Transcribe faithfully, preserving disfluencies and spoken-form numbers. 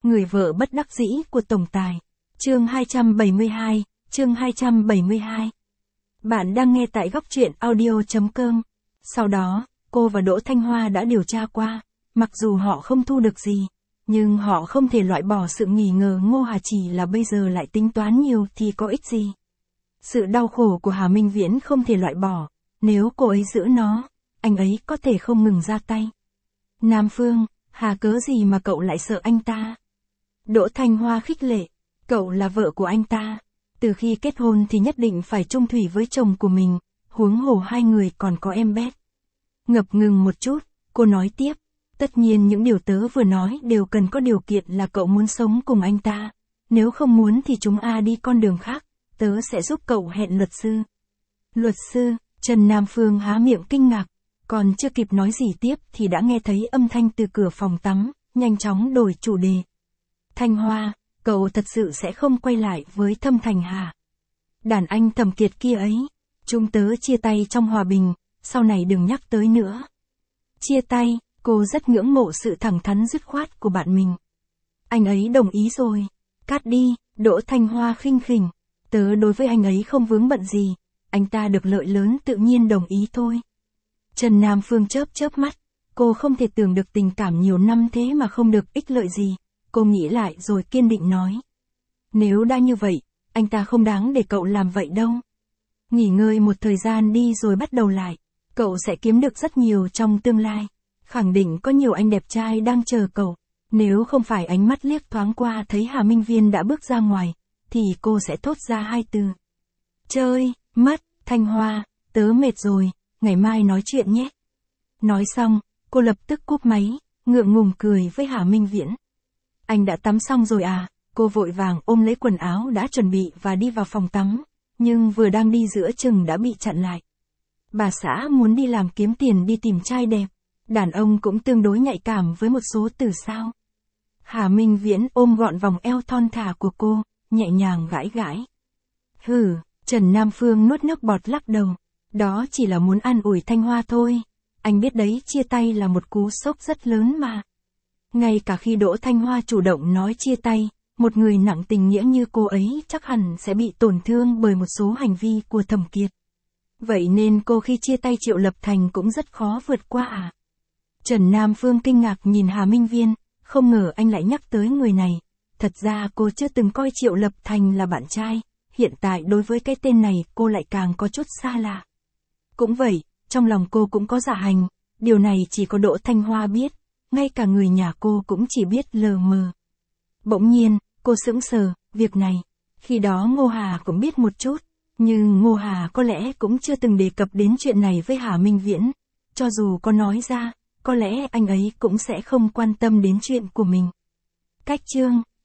Người vợ bất đắc dĩ của tổng tài. Chương hai trăm bảy mươi hai, chương hai trăm bảy mươi hai. Bạn đang nghe tại góc truyện audio chấm com. Sau đó, cô và Đỗ Thanh Hoa đã điều tra qua, mặc dù họ không thu được gì, nhưng họ không thể loại bỏ sự nghi ngờ Ngô Hà, chỉ là bây giờ lại tính toán nhiều thì có ích gì. Sự đau khổ của Hà Minh Viễn không thể loại bỏ, nếu cô ấy giữ nó, anh ấy có thể không ngừng ra tay. Nam Phương, Hà cớ gì mà cậu lại sợ anh ta? Đỗ Thanh Hoa khích lệ, cậu là vợ của anh ta, từ khi kết hôn thì nhất định phải chung thủy với chồng của mình, huống hồ hai người còn có em bé. Ngập ngừng một chút, cô nói tiếp, tất nhiên những điều tớ vừa nói đều cần có điều kiện là cậu muốn sống cùng anh ta, nếu không muốn thì chúng a đi con đường khác, tớ sẽ giúp cậu hẹn luật sư. Luật sư? Trần Nam Phương há miệng kinh ngạc, còn chưa kịp nói gì tiếp thì đã nghe thấy âm thanh từ cửa phòng tắm, nhanh chóng đổi chủ đề. Thanh Hoa, cậu thật sự sẽ không quay lại với Thâm Thành hả? Đàn anh Thẩm Kiệt kia ấy, chúng tớ chia tay trong hòa bình, sau này đừng nhắc tới nữa. Chia tay, cô rất ngưỡng mộ sự thẳng thắn dứt khoát của bạn mình. Anh ấy đồng ý rồi. Cắt đi, Đỗ Thanh Hoa khinh khỉnh. Tớ đối với anh ấy không vướng bận gì, anh ta được lợi lớn tự nhiên đồng ý thôi. Trần Nam Phương chớp chớp mắt, cô không thể tưởng được tình cảm nhiều năm thế mà không được ích lợi gì. Cô nghĩ lại rồi kiên định nói. Nếu đã như vậy, anh ta không đáng để cậu làm vậy đâu. Nghỉ ngơi một thời gian đi rồi bắt đầu lại, cậu sẽ kiếm được rất nhiều trong tương lai. Khẳng định có nhiều anh đẹp trai đang chờ cậu. Nếu không phải ánh mắt liếc thoáng qua thấy Hà Minh Viên đã bước ra ngoài, thì cô sẽ thốt ra hai từ. Chơi, mất, Thanh Hoa, tớ mệt rồi, ngày mai nói chuyện nhé. Nói xong, cô lập tức cúp máy, ngượng ngùng cười với Hà Minh Viễn. Anh đã tắm xong rồi à? Cô vội vàng ôm lấy quần áo đã chuẩn bị và đi vào phòng tắm, nhưng vừa đang đi giữa chừng đã bị chặn lại. Bà xã muốn đi làm kiếm tiền đi tìm trai đẹp, đàn ông cũng tương đối nhạy cảm với một số từ sao. Hà Minh Viễn ôm gọn vòng eo thon thả của cô, nhẹ nhàng gãi gãi. Hừ, Trần Nam Phương nuốt nước bọt lắc đầu, đó chỉ là muốn an ủi Thanh Hoa thôi, anh biết đấy, chia tay là một cú sốc rất lớn mà. Ngay cả khi Đỗ Thanh Hoa chủ động nói chia tay, một người nặng tình nghĩa như cô ấy chắc hẳn sẽ bị tổn thương bởi một số hành vi của Thẩm Kiệt. Vậy nên cô khi chia tay Triệu Lập Thành cũng rất khó vượt qua à? Trần Nam Phương kinh ngạc nhìn Hà Minh Viên, không ngờ anh lại nhắc tới người này. Thật ra cô chưa từng coi Triệu Lập Thành là bạn trai, hiện tại đối với cái tên này cô lại càng có chút xa lạ. Cũng vậy, trong lòng cô cũng có dạ hành, điều này chỉ có Đỗ Thanh Hoa biết. Ngay cả người nhà cô cũng chỉ biết lờ mờ. Bỗng nhiên, cô sững sờ, việc này, khi đó Ngô Hà cũng biết một chút, nhưng Ngô Hà có lẽ cũng chưa từng đề cập đến chuyện này với Hà Minh Viễn. Cho dù có nói ra, có lẽ anh ấy cũng sẽ không quan tâm đến chuyện của mình. Cách chương